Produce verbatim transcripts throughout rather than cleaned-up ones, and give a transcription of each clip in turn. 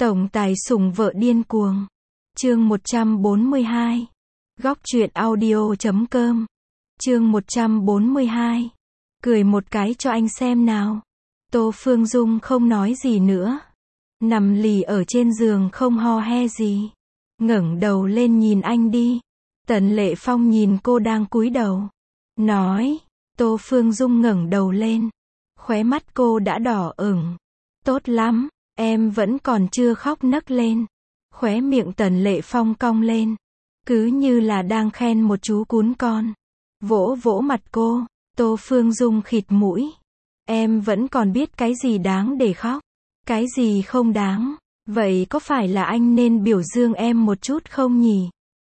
Tổng tài sủng vợ điên cuồng. Chương một trăm bốn mươi hai. Góc truyện audio chấm com. Chương một trăm bốn mươi hai. Cười một cái cho anh xem nào. Tô Phương Dung không nói gì nữa. Nằm lì ở trên giường không ho he gì. Ngẩng đầu lên nhìn anh đi. Tần Lệ Phong nhìn cô đang cúi đầu. Nói. Tô Phương Dung ngẩng đầu lên. Khóe mắt cô đã đỏ ửng. Tốt lắm, em vẫn còn chưa khóc nấc lên. Khóe miệng Tần Lệ Phong cong lên. Cứ như là đang khen một chú cún con. Vỗ vỗ mặt cô. Tô Phương Dung khịt mũi. Em vẫn còn biết cái gì đáng để khóc. Cái gì không đáng. Vậy có phải là anh nên biểu dương em một chút không nhỉ?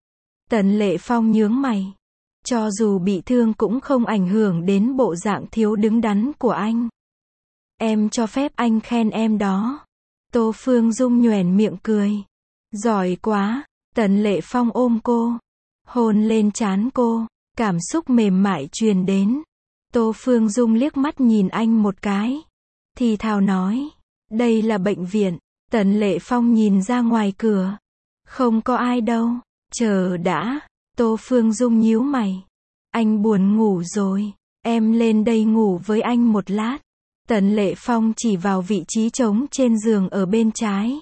Tần Lệ Phong nhướng mày. Cho dù bị thương cũng không ảnh hưởng đến bộ dạng thiếu đứng đắn của anh. Em cho phép anh khen em đó. Tô Phương Dung nhoẻn miệng cười. Giỏi quá. Tần Lệ Phong ôm cô. Hôn lên trán cô. Cảm xúc mềm mại truyền đến. Tô Phương Dung liếc mắt nhìn anh một cái. Thì thào nói. Đây là bệnh viện. Tần Lệ Phong nhìn ra ngoài cửa. Không có ai đâu. Chờ đã. Tô Phương Dung nhíu mày. Anh buồn ngủ rồi. Em lên đây ngủ với anh một lát. Tần Lệ Phong chỉ vào vị trí trống trên giường ở bên trái.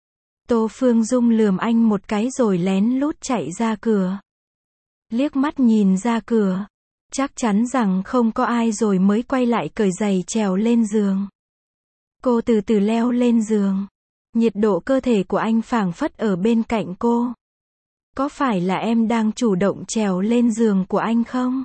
Tô Phương Dung lườm anh một cái rồi lén lút chạy ra cửa. Liếc mắt nhìn ra cửa. Chắc chắn rằng không có ai rồi mới quay lại cởi giày trèo lên giường. Cô từ từ leo lên giường. Nhiệt độ cơ thể của anh phảng phất ở bên cạnh cô. Có phải là em đang chủ động trèo lên giường của anh không?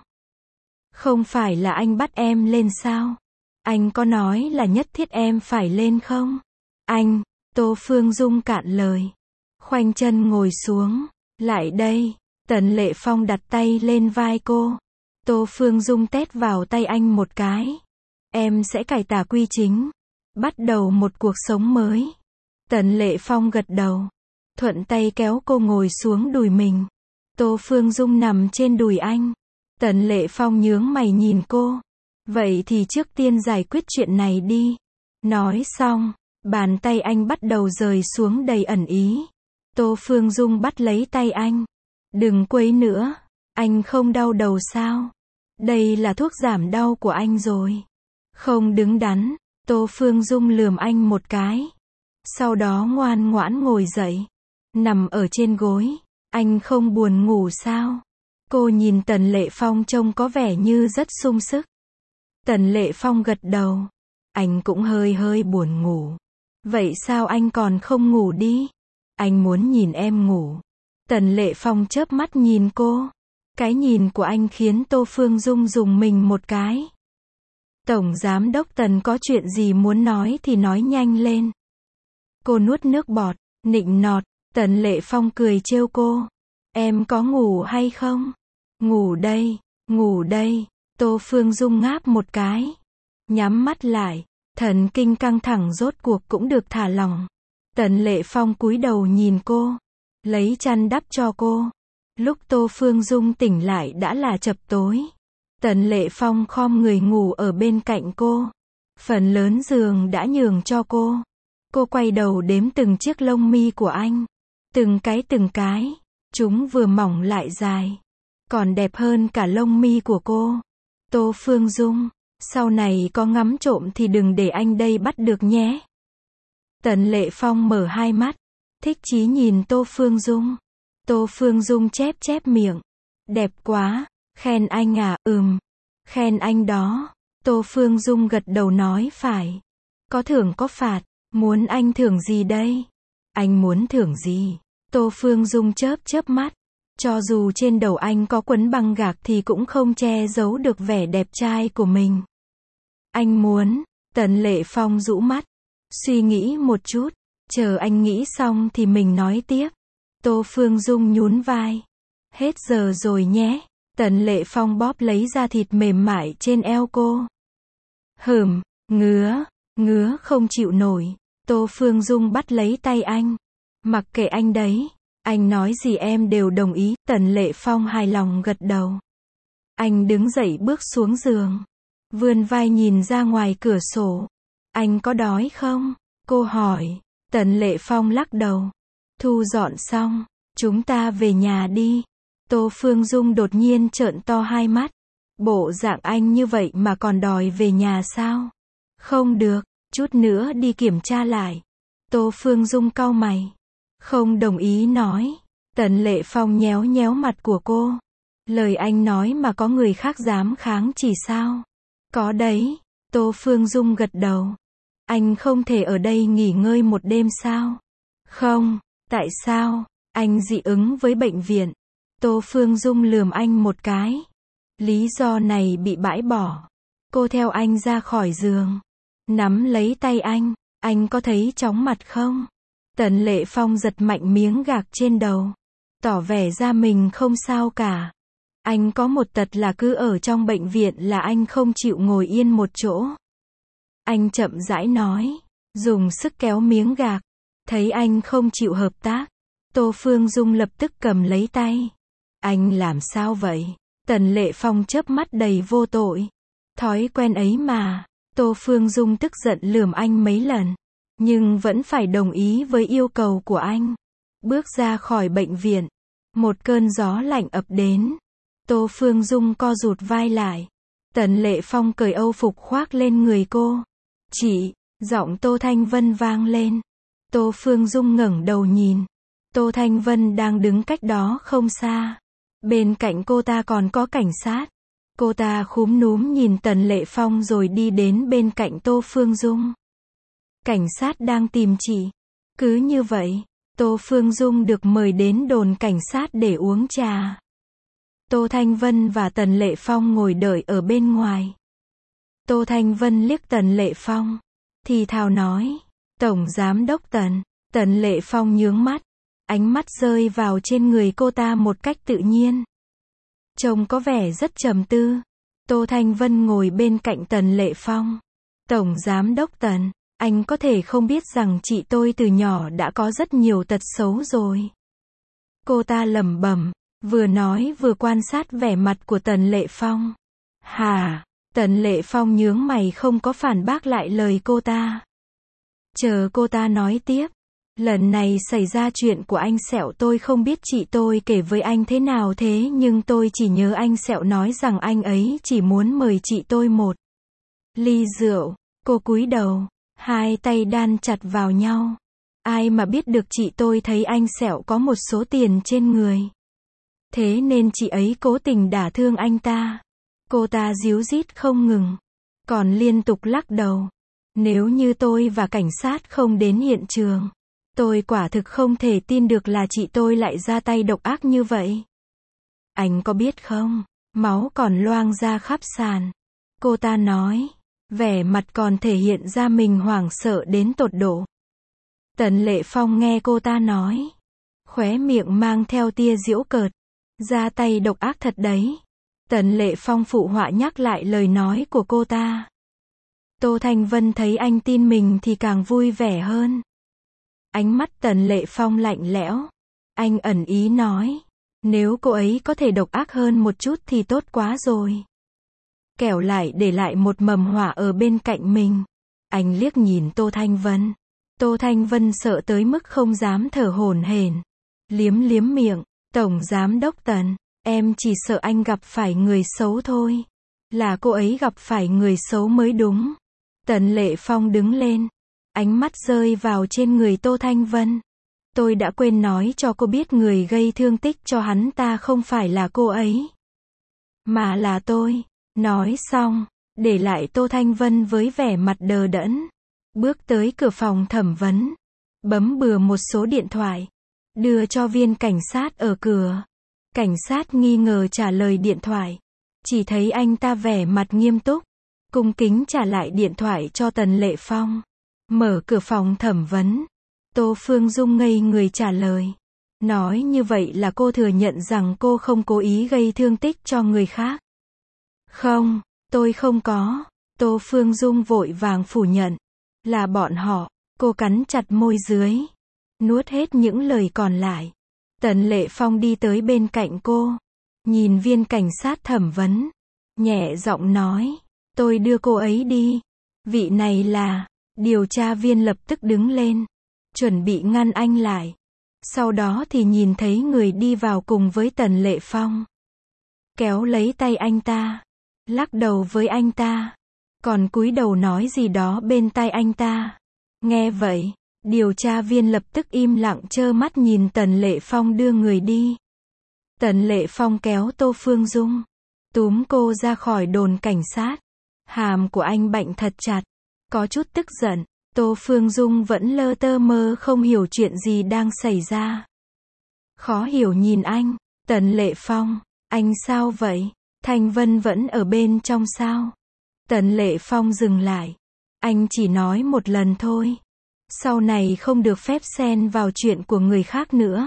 Không phải là anh bắt em lên sao? Anh có nói là nhất thiết em phải lên không? Anh, Tô Phương Dung cạn lời. Khoanh chân ngồi xuống. Lại đây. Tần Lệ Phong đặt tay lên vai cô. Tô Phương Dung tét vào tay anh một cái. Em sẽ cải tà quy chính. Bắt đầu một cuộc sống mới. Tần Lệ Phong gật đầu. Thuận tay kéo cô ngồi xuống đùi mình. Tô Phương Dung nằm trên đùi anh. Tần Lệ Phong nhướng mày nhìn cô. Vậy thì trước tiên giải quyết chuyện này đi. Nói xong, bàn tay anh bắt đầu rời xuống đầy ẩn ý. Tô Phương Dung bắt lấy tay anh. Đừng quấy nữa. Anh không đau đầu sao? Đây là thuốc giảm đau của anh rồi. Không đứng đắn. Tô Phương Dung lườm anh một cái. Sau đó ngoan ngoãn ngồi dậy. Nằm ở trên gối. Anh không buồn ngủ sao? Cô nhìn Tần Lệ Phong trông có vẻ như rất sung sức. Tần Lệ Phong gật đầu. Anh cũng hơi hơi buồn ngủ. Vậy sao anh còn không ngủ đi? Anh muốn nhìn em ngủ. Tần Lệ Phong chớp mắt nhìn cô. Cái nhìn của anh khiến Tô Phương Dung rùng mình một cái. Tổng Giám đốc Tần có chuyện gì muốn nói thì nói nhanh lên. Cô nuốt nước bọt, nịnh nọt. Tần Lệ Phong cười trêu cô. Em có ngủ hay không? Ngủ đây, ngủ đây. Tô Phương Dung ngáp một cái. Nhắm mắt lại. Thần kinh căng thẳng rốt cuộc cũng được thả lỏng. Tần Lệ Phong cúi đầu nhìn cô. Lấy chăn đắp cho cô. Lúc Tô Phương Dung tỉnh lại đã là chập tối. Tần Lệ Phong khom người ngủ ở bên cạnh cô. Phần lớn giường đã nhường cho cô. Cô quay đầu đếm từng chiếc lông mi của anh. Từng cái từng cái. Chúng vừa mỏng lại dài. Còn đẹp hơn cả lông mi của cô. Tô Phương Dung. Sau này có ngắm trộm thì đừng để anh đây bắt được nhé. Tần Lệ Phong mở hai mắt. Thích chí nhìn Tô Phương Dung. Tô Phương Dung chép chép miệng. Đẹp quá. Khen anh à? Ừm. Khen anh đó. Tô Phương Dung gật đầu nói phải. Có thưởng có phạt. Muốn anh thưởng gì đây? Anh muốn thưởng gì? Tô Phương Dung chớp chớp mắt. Cho dù trên đầu anh có quấn băng gạc thì cũng không che giấu được vẻ đẹp trai của mình. Anh muốn. Tần Lệ Phong rũ mắt. Suy nghĩ một chút. Chờ anh nghĩ xong thì mình nói tiếp. Tô Phương Dung nhún vai. Hết giờ rồi nhé. Tần Lệ Phong bóp lấy da thịt mềm mại trên eo cô. Hửm, ngứa, ngứa không chịu nổi. Tô Phương Dung bắt lấy tay anh. Mặc kệ anh đấy. Anh nói gì em đều đồng ý. Tần Lệ Phong hài lòng gật đầu. Anh đứng dậy bước xuống giường. Vươn vai nhìn ra ngoài cửa sổ. Anh có đói không? Cô hỏi. Tần Lệ Phong lắc đầu. Thu dọn xong, chúng ta về nhà đi. Tô Phương Dung đột nhiên trợn to hai mắt. Bộ dạng anh như vậy mà còn đòi về nhà sao? Không được, chút nữa đi kiểm tra lại. Tô Phương Dung cau mày. Không đồng ý nói. Tần Lệ Phong nhéo nhéo mặt của cô. Lời anh nói mà có người khác dám kháng chỉ sao? Có đấy. Tô Phương Dung gật đầu. Anh không thể ở đây nghỉ ngơi một đêm sao? Không. Tại sao? Anh dị ứng với bệnh viện. Tô Phương Dung lườm anh một cái. Lý do này bị bãi bỏ. Cô theo anh ra khỏi giường. Nắm lấy tay anh. Anh có thấy chóng mặt không? Tần Lệ Phong giật mạnh miếng gạc trên đầu. Tỏ vẻ ra mình không sao cả. Anh có một tật là cứ ở trong bệnh viện là anh không chịu ngồi yên một chỗ. Anh chậm rãi nói. Dùng sức kéo miếng gạc. Thấy anh không chịu hợp tác. Tô Phương Dung lập tức cầm lấy tay. Anh làm sao vậy? Tần Lệ Phong chớp mắt đầy vô tội. Thói quen ấy mà. Tô Phương Dung tức giận lườm anh mấy lần. Nhưng vẫn phải đồng ý với yêu cầu của anh. Bước ra khỏi bệnh viện. Một cơn gió lạnh ập đến. Tô Phương Dung co rụt vai lại. Tần Lệ Phong cởi âu phục khoác lên người cô. Chị, giọng Tô Thanh Vân vang lên. Tô Phương Dung ngẩng đầu nhìn. Tô Thanh Vân đang đứng cách đó không xa. Bên cạnh cô ta còn có cảnh sát. Cô ta khúm núm nhìn Tần Lệ Phong rồi đi đến bên cạnh Tô Phương Dung. Cảnh sát đang tìm chị. Cứ như vậy, Tô Phương Dung được mời đến đồn cảnh sát để uống trà. Tô Thanh Vân và Tần Lệ Phong ngồi đợi ở bên ngoài. Tô Thanh Vân liếc Tần Lệ Phong. Thì thào nói. Tổng Giám đốc Tần. Tần Lệ Phong nhướng mắt. Ánh mắt rơi vào trên người cô ta một cách tự nhiên. Trông có vẻ rất trầm tư. Tô Thanh Vân ngồi bên cạnh Tần Lệ Phong. Tổng Giám đốc Tần, anh có thể không biết rằng chị tôi từ nhỏ đã có rất nhiều tật xấu rồi. Cô ta lẩm bẩm, vừa nói vừa quan sát vẻ mặt của Tần Lệ Phong. Hả? Tần Lệ Phong nhướng mày không có phản bác lại lời cô ta. Chờ cô ta nói tiếp. Lần này xảy ra chuyện của anh Sẹo tôi không biết chị tôi kể với anh thế nào thế nhưng tôi chỉ nhớ anh Sẹo nói rằng anh ấy chỉ muốn mời chị tôi một ly rượu. Cô cúi đầu, hai tay đan chặt vào nhau. Ai mà biết được chị tôi thấy anh Sẹo có một số tiền trên người. Thế nên chị ấy cố tình đả thương anh ta. Cô ta díu dít không ngừng. Còn liên tục lắc đầu. Nếu như tôi và cảnh sát không đến hiện trường. Tôi quả thực không thể tin được là chị tôi lại ra tay độc ác như vậy. Anh có biết không, máu còn loang ra khắp sàn. Cô ta nói, vẻ mặt còn thể hiện ra mình hoảng sợ đến tột độ. Tần Lệ Phong nghe cô ta nói, khóe miệng mang theo tia giễu cợt. Ra tay độc ác thật đấy. Tần Lệ Phong phụ họa nhắc lại lời nói của cô ta. Tô Thanh Vân thấy anh tin mình thì càng vui vẻ hơn. Ánh mắt Tần Lệ Phong lạnh lẽo. Anh ẩn ý nói. Nếu cô ấy có thể độc ác hơn một chút thì tốt quá rồi. Kẻo lại để lại một mầm họa ở bên cạnh mình. Anh liếc nhìn Tô Thanh Vân. Tô Thanh Vân sợ tới mức không dám thở hổn hển. Liếm liếm miệng. Tổng Giám đốc Tần, em chỉ sợ anh gặp phải người xấu thôi. Là cô ấy gặp phải người xấu mới đúng. Tần Lệ Phong đứng lên. Ánh mắt rơi vào trên người Tô Thanh Vân. Tôi đã quên nói cho cô biết người gây thương tích cho hắn ta không phải là cô ấy. Mà là tôi. Nói xong, để lại Tô Thanh Vân với vẻ mặt đờ đẫn. Bước tới cửa phòng thẩm vấn. Bấm bừa một số điện thoại. Đưa cho viên cảnh sát ở cửa. Cảnh sát nghi ngờ trả lời điện thoại. Chỉ thấy anh ta vẻ mặt nghiêm túc. Cung kính trả lại điện thoại cho Tần Lệ Phong. Mở cửa phòng thẩm vấn. Tô Phương Dung ngây người trả lời. Nói như vậy là cô thừa nhận rằng cô không cố ý gây thương tích cho người khác. Không, tôi không có. Tô Phương Dung vội vàng phủ nhận. Là bọn họ. Cô cắn chặt môi dưới. Nuốt hết những lời còn lại. Tần Lệ Phong đi tới bên cạnh cô. Nhìn viên cảnh sát thẩm vấn. Nhẹ giọng nói. Tôi đưa cô ấy đi. Vị này là. Điều tra viên lập tức đứng lên. chuẩn bị ngăn anh lại. Sau đó thì nhìn thấy người đi vào cùng với Tần Lệ Phong. Kéo lấy tay anh ta. Lắc đầu với anh ta. Còn cúi đầu nói gì đó bên tai anh ta. Nghe vậy, điều tra viên lập tức im lặng trơ mắt nhìn Tần Lệ Phong đưa người đi. Tần Lệ Phong kéo Tô Phương Dung. Túm cô ra khỏi đồn cảnh sát. Hàm của anh bạnh thật chặt. Có chút tức giận. Tô Phương Dung vẫn lơ tơ mơ không hiểu chuyện gì đang xảy ra. Khó hiểu nhìn anh. Tần Lệ Phong, anh sao vậy? Thanh Vân vẫn ở bên trong sao? Tần Lệ Phong dừng lại. Anh chỉ nói một lần thôi. Sau này không được phép xen vào chuyện của người khác nữa.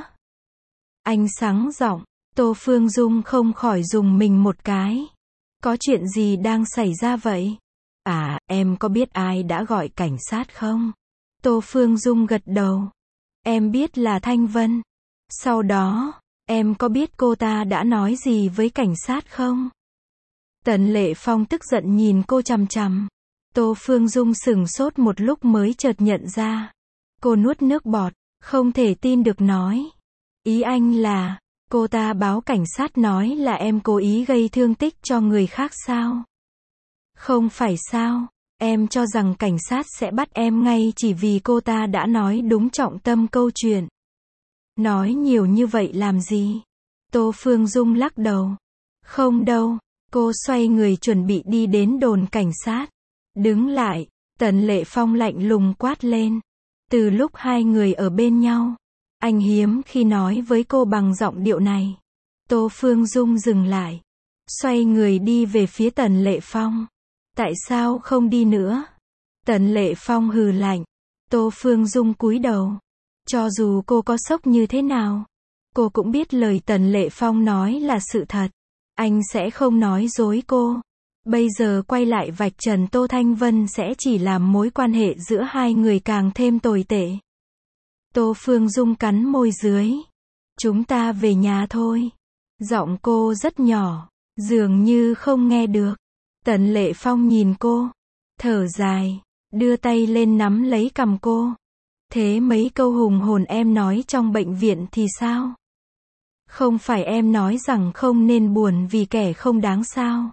Anh sáng giọng. Tô Phương Dung không khỏi rùng mình một cái. Có chuyện gì đang xảy ra vậy? À, em có biết ai đã gọi cảnh sát không? Tô Phương Dung gật đầu. Em biết là Thanh Vân. Sau đó, em có biết cô ta đã nói gì với cảnh sát không? Tần Lệ Phong tức giận nhìn cô chằm chằm. Tô Phương Dung sửng sốt một lúc mới chợt nhận ra. Cô nuốt nước bọt, không thể tin được nói. Ý anh là, cô ta báo cảnh sát nói là em cố ý gây thương tích cho người khác sao? Không phải sao, em cho rằng cảnh sát sẽ bắt em ngay chỉ vì cô ta đã nói đúng trọng tâm câu chuyện. Nói nhiều như vậy làm gì? Tô Phương Dung lắc đầu. Không đâu, cô xoay người chuẩn bị đi đến đồn cảnh sát. Đứng lại, Tần Lệ Phong lạnh lùng quát lên. Từ lúc hai người ở bên nhau, anh hiếm khi nói với cô bằng giọng điệu này. Tô Phương Dung dừng lại, xoay người đi về phía Tần Lệ Phong. Tại sao không đi nữa? Tần Lệ Phong hừ lạnh. Tô Phương Dung cúi đầu. Cho dù cô có sốc như thế nào, cô cũng biết lời Tần Lệ Phong nói là sự thật. Anh sẽ không nói dối cô. Bây giờ quay lại vạch trần Tô Thanh Vân sẽ chỉ làm mối quan hệ giữa hai người càng thêm tồi tệ. Tô Phương Dung cắn môi dưới. Chúng ta về nhà thôi. Giọng cô rất nhỏ, dường như không nghe được. Tần Lệ Phong nhìn cô, thở dài, đưa tay lên nắm lấy cằm cô. Thế mấy câu hùng hồn em nói trong bệnh viện thì sao? Không phải em nói rằng không nên buồn vì kẻ không đáng sao?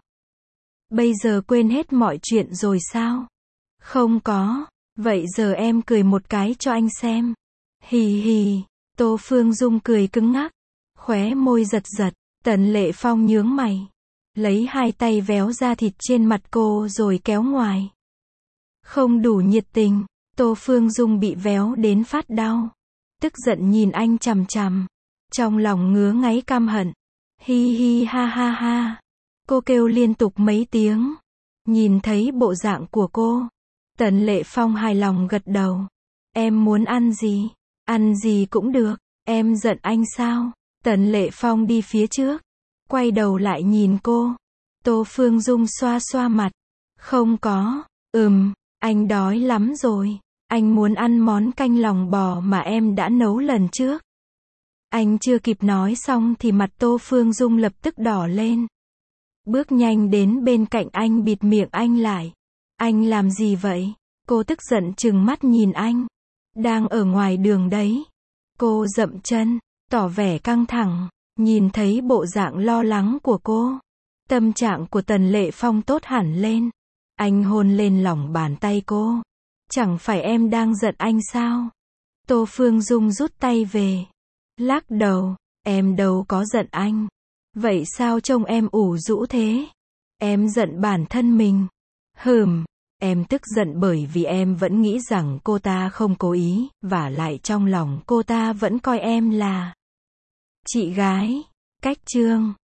Bây giờ quên hết mọi chuyện rồi sao? Không có. Vậy giờ em cười một cái cho anh xem. Hì hì. Tô Phương Dung cười cứng ngắc, khóe môi giật giật. Tần Lệ Phong nhướng mày, lấy hai tay véo da thịt trên mặt cô rồi kéo ngoài. Không đủ nhiệt tình. Tô Phương Dung bị véo đến phát đau, tức giận nhìn anh chằm chằm, trong lòng ngứa ngáy căm hận. Hi hi ha ha ha. Cô kêu liên tục mấy tiếng. Nhìn thấy bộ dạng của cô, Tần Lệ Phong hài lòng gật đầu. Em muốn ăn gì? Ăn gì cũng được. Em giận anh sao? Tần Lệ Phong đi phía trước, quay đầu lại nhìn cô. Tô Phương Dung xoa xoa mặt. Không có. Ừm, anh đói lắm rồi. Anh muốn ăn món canh lòng bò mà em đã nấu lần trước. Anh chưa kịp nói xong thì mặt Tô Phương Dung lập tức đỏ lên. Bước nhanh đến bên cạnh anh bịt miệng anh lại. Anh làm gì vậy? Cô tức giận trừng mắt nhìn anh. Đang ở ngoài đường đấy. Cô dậm chân, tỏ vẻ căng thẳng. Nhìn thấy bộ dạng lo lắng của cô, tâm trạng của Tần Lệ Phong tốt hẳn lên. Anh hôn lên lòng bàn tay cô. Chẳng phải em đang giận anh sao? Tô Phương Dung rút tay về, lắc đầu. Em đâu có giận anh. Vậy sao trông em ủ rũ thế? Em giận bản thân mình. Hừm, em tức giận bởi vì em vẫn nghĩ rằng cô ta không cố ý, vả lại trong lòng cô ta vẫn coi em là chị gái. Cách chương